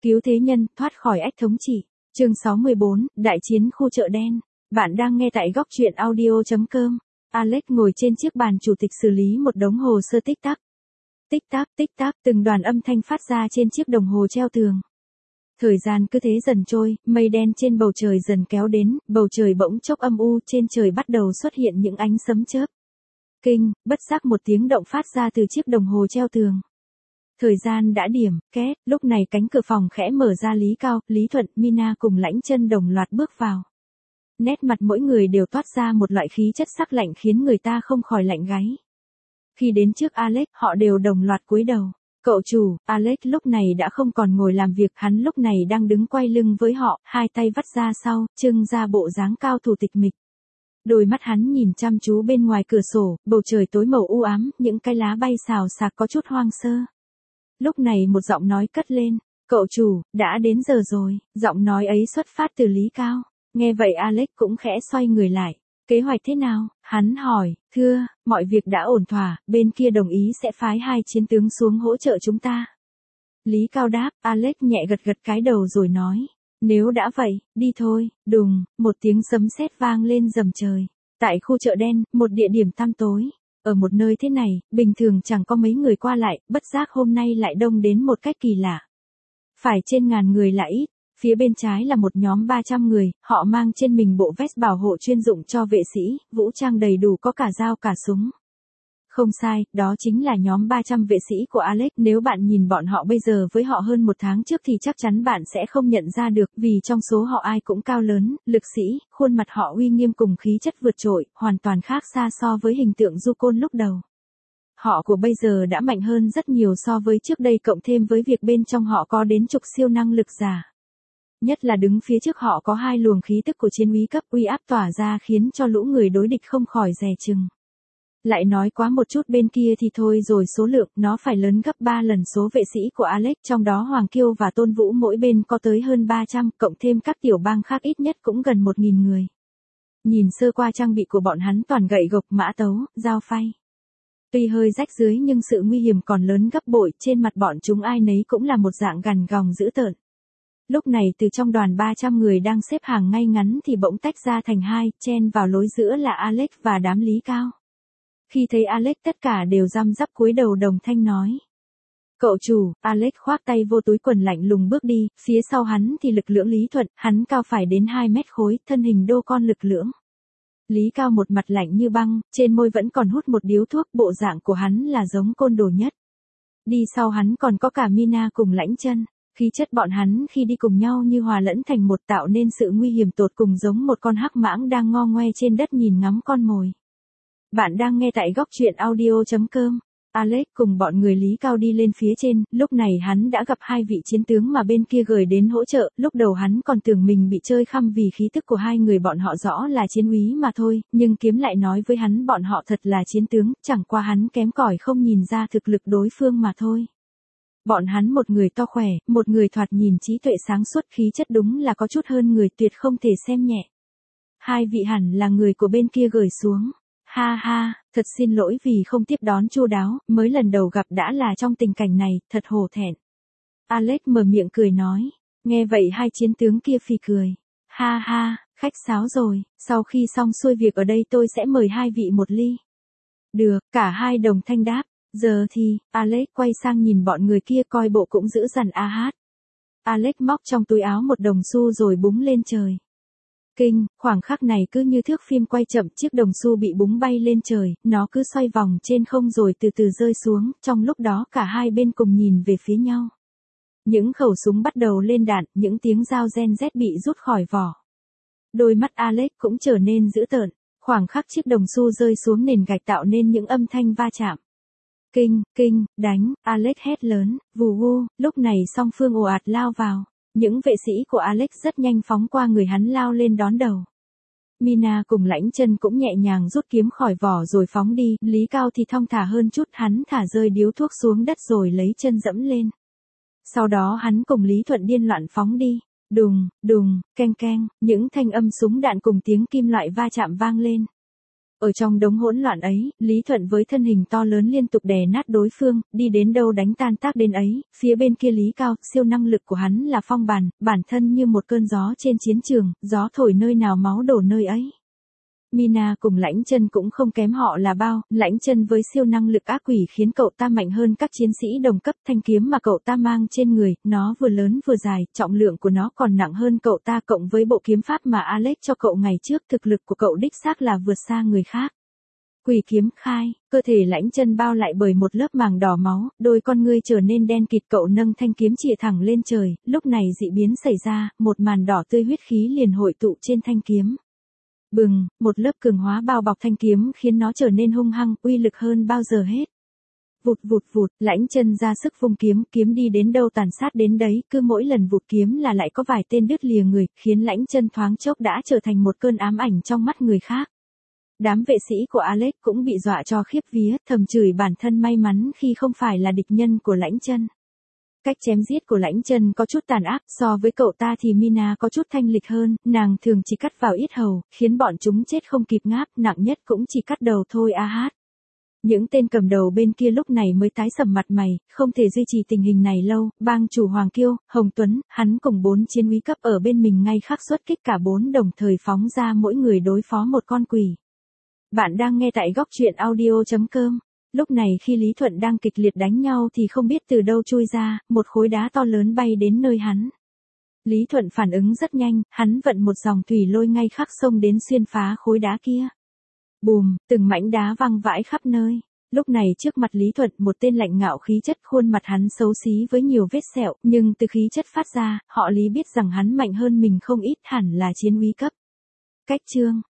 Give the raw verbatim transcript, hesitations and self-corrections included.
Cứu thế nhân, thoát khỏi ách thống trị. Chương sáu mươi bốn, Đại chiến khu chợ đen. Bạn đang nghe tại góc truyện audio chấm com. Alex ngồi trên chiếc bàn chủ tịch xử lý một đống hồ sơ tích tắc. Tích tắc, tích tắc, từng đoàn âm thanh phát ra trên chiếc đồng hồ treo tường. Thời gian cứ thế dần trôi, mây đen trên bầu trời dần kéo đến, bầu trời bỗng chốc âm u, trên trời bắt đầu xuất hiện những ánh sấm chớp. Kinh, bất giác một tiếng động phát ra từ chiếc đồng hồ treo tường. Thời gian đã điểm, két, lúc này cánh cửa phòng khẽ mở ra. Lý Cao, Lý Thuận, Mina cùng Lãnh Chân đồng loạt bước vào. Nét mặt mỗi người đều toát ra một loại khí chất sắc lạnh khiến người ta không khỏi lạnh gáy. Khi đến trước Alex, họ đều đồng loạt cúi đầu. Cậu chủ, Alex lúc này đã không còn ngồi làm việc, hắn lúc này đang đứng quay lưng với họ, hai tay vắt ra sau, trưng ra bộ dáng cao thủ tịch mịch. Đôi mắt hắn nhìn chăm chú bên ngoài cửa sổ, bầu trời tối màu u ám, những cái lá bay xào xạc có chút hoang sơ. Lúc này một giọng nói cất lên, cậu chủ, đã đến giờ rồi, giọng nói ấy xuất phát từ Lý Cao. Nghe vậy Alex cũng khẽ xoay người lại. Kế hoạch thế nào? Hắn hỏi, thưa, mọi việc đã ổn thỏa, bên kia đồng ý sẽ phái hai chiến tướng xuống hỗ trợ chúng ta. Lý Cao đáp, Alex nhẹ gật gật cái đầu rồi nói, nếu đã vậy, đi thôi. Đùng, một tiếng sấm sét vang lên rầm trời. Tại khu chợ đen, một địa điểm tăm tối. Ở một nơi thế này, bình thường chẳng có mấy người qua lại, bất giác hôm nay lại đông đến một cách kỳ lạ. Phải trên ngàn người là ít. Phía bên trái là một nhóm ba trăm người, họ mang trên mình bộ vest bảo hộ chuyên dụng cho vệ sĩ, vũ trang đầy đủ có cả dao cả súng. Không sai, đó chính là nhóm ba trăm vệ sĩ của Alex. Nếu bạn nhìn bọn họ bây giờ với họ hơn một tháng trước thì chắc chắn bạn sẽ không nhận ra được, vì trong số họ ai cũng cao lớn, lực sĩ, khuôn mặt họ uy nghiêm cùng khí chất vượt trội, hoàn toàn khác xa so với hình tượng du côn lúc đầu. Họ của bây giờ đã mạnh hơn rất nhiều so với trước đây, cộng thêm với việc bên trong họ có đến chục siêu năng lực giả. Nhất là đứng phía trước họ có hai luồng khí tức của chiến úy cấp, uy áp tỏa ra khiến cho lũ người đối địch không khỏi dè chừng. Lại nói quá một chút bên kia thì thôi rồi, số lượng nó phải lớn gấp ba lần số vệ sĩ của Alex, trong đó Hoàng Kiêu và Tôn Vũ mỗi bên có tới hơn ba trăm, cộng thêm các tiểu bang khác ít nhất cũng gần một nghìn người. Nhìn sơ qua trang bị của bọn hắn toàn gậy gộc, mã tấu, dao phay. Tuy hơi rách dưới nhưng sự nguy hiểm còn lớn gấp bội, trên mặt bọn chúng ai nấy cũng là một dạng gằn gòng dữ tợn. Lúc này từ trong đoàn ba trăm người đang xếp hàng ngay ngắn thì bỗng tách ra thành hai, chen vào lối giữa là Alex và đám Lý Cao. Khi thấy Alex tất cả đều răm rắp cúi đầu đồng thanh nói. Cậu chủ, Alex khoác tay vô túi quần lạnh lùng bước đi, phía sau hắn thì lực lưỡng Lý Thuận, hắn cao phải đến hai mét khối, thân hình đô con lực lưỡng. Lý Cao một mặt lạnh như băng, trên môi vẫn còn hút một điếu thuốc, bộ dạng của hắn là giống côn đồ nhất. Đi sau hắn còn có cả Mina cùng Lãnh Chân. Khí chất bọn hắn khi đi cùng nhau như hòa lẫn thành một, tạo nên sự nguy hiểm tột cùng, giống một con hắc mãng đang ngo ngoe trên đất nhìn ngắm con mồi. Bạn đang nghe tại góc truyện audio chấm com. Alex cùng bọn người Lý Cao đi lên phía trên, lúc này hắn đã gặp hai vị chiến tướng mà bên kia gửi đến hỗ trợ, lúc đầu hắn còn tưởng mình bị chơi khăm vì khí tức của hai người bọn họ rõ là chiến úy mà thôi, nhưng kiếm lại nói với hắn bọn họ thật là chiến tướng, chẳng qua hắn kém cỏi không nhìn ra thực lực đối phương mà thôi. Bọn hắn một người to khỏe, một người thoạt nhìn trí tuệ sáng suốt, khí chất đúng là có chút hơn người, tuyệt không thể xem nhẹ. Hai vị hẳn là người của bên kia gửi xuống. Ha ha, thật xin lỗi vì không tiếp đón chu đáo, mới lần đầu gặp đã là trong tình cảnh này, thật hổ thẹn. Alex mở miệng cười nói. Nghe vậy hai chiến tướng kia phì cười. Ha ha, khách sáo rồi, sau khi xong xuôi việc ở đây tôi sẽ mời hai vị một ly. Được, cả hai đồng thanh đáp. Giờ thì, Alex quay sang nhìn bọn người kia coi bộ cũng dữ dằn a hát. Alex móc trong túi áo một đồng xu rồi búng lên trời. Kinh, khoảng khắc này cứ như thước phim quay chậm, chiếc đồng xu bị búng bay lên trời, nó cứ xoay vòng trên không rồi từ từ rơi xuống, trong lúc đó cả hai bên cùng nhìn về phía nhau. Những khẩu súng bắt đầu lên đạn, những tiếng dao gen rét bị rút khỏi vỏ. Đôi mắt Alex cũng trở nên dữ tợn, khoảng khắc chiếc đồng xu rơi xuống nền gạch tạo nên những âm thanh va chạm. Kinh, kinh, đánh, Alex hét lớn, vù vù, lúc này song phương ồ ạt lao vào. Những vệ sĩ của Alex rất nhanh phóng qua người hắn lao lên đón đầu. Mina cùng Lãnh Chân cũng nhẹ nhàng rút kiếm khỏi vỏ rồi phóng đi, Lý Cao thì thong thả hơn chút, hắn thả rơi điếu thuốc xuống đất rồi lấy chân dẫm lên. Sau đó hắn cùng Lý Thuận điên loạn phóng đi. Đùng, đùng, keng keng, những thanh âm súng đạn cùng tiếng kim loại va chạm vang lên. Ở trong đống hỗn loạn ấy, Lý Thuận với thân hình to lớn liên tục đè nát đối phương, đi đến đâu đánh tan tác đến ấy, phía bên kia Lý Cao, siêu năng lực của hắn là phong bản, bản thân như một cơn gió trên chiến trường, gió thổi nơi nào máu đổ nơi ấy. Mina cùng Lãnh Chân cũng không kém họ là bao, Lãnh Chân với siêu năng lực ác quỷ khiến cậu ta mạnh hơn các chiến sĩ đồng cấp, thanh kiếm mà cậu ta mang trên người, nó vừa lớn vừa dài, trọng lượng của nó còn nặng hơn cậu ta, cộng với bộ kiếm pháp mà Alex cho cậu ngày trước, thực lực của cậu đích xác là vượt xa người khác. Quỷ kiếm khai, cơ thể Lãnh Chân bao lại bởi một lớp màng đỏ máu, đôi con ngươi trở nên đen kịt, cậu nâng thanh kiếm chĩa thẳng lên trời, lúc này dị biến xảy ra, một màn đỏ tươi huyết khí liền hội tụ trên thanh kiếm. Bừng, một lớp cường hóa bao bọc thanh kiếm khiến nó trở nên hung hăng, uy lực hơn bao giờ hết. Vụt vụt vụt, Lãnh Chân ra sức vung kiếm, kiếm đi đến đâu tàn sát đến đấy, cứ mỗi lần vụt kiếm là lại có vài tên đứt lìa người, khiến Lãnh Chân thoáng chốc đã trở thành một cơn ám ảnh trong mắt người khác. Đám vệ sĩ của Alex cũng bị dọa cho khiếp vía, thầm chửi bản thân may mắn khi không phải là địch nhân của Lãnh Chân. Cách chém giết của Lãnh Chân có chút tàn ác, so với cậu ta thì Mina có chút thanh lịch hơn, nàng thường chỉ cắt vào yết hầu, khiến bọn chúng chết không kịp ngáp, nặng nhất cũng chỉ cắt đầu thôi a hát. Những tên cầm đầu bên kia lúc này mới tái sầm mặt mày, không thể duy trì tình hình này lâu, bang chủ Hoàng Kiêu, Hồng Tuấn, hắn cùng bốn chiến úy cấp ở bên mình ngay khắc xuất kích cả bốn đồng thời phóng ra mỗi người đối phó một con quỷ. Bạn đang nghe tại góc truyện audio chấm com. Lúc này khi Lý Thuận đang kịch liệt đánh nhau thì không biết từ đâu chui ra, một khối đá to lớn bay đến nơi hắn. Lý Thuận phản ứng rất nhanh, hắn vận một dòng thủy lôi ngay khắc xông đến xuyên phá khối đá kia. Bùm, từng mảnh đá văng vãi khắp nơi. Lúc này trước mặt Lý Thuận một tên lạnh ngạo khí chất, khuôn mặt hắn xấu xí với nhiều vết sẹo, nhưng từ khí chất phát ra, họ Lý biết rằng hắn mạnh hơn mình không ít, hẳn là chiến úy cấp. Cách chương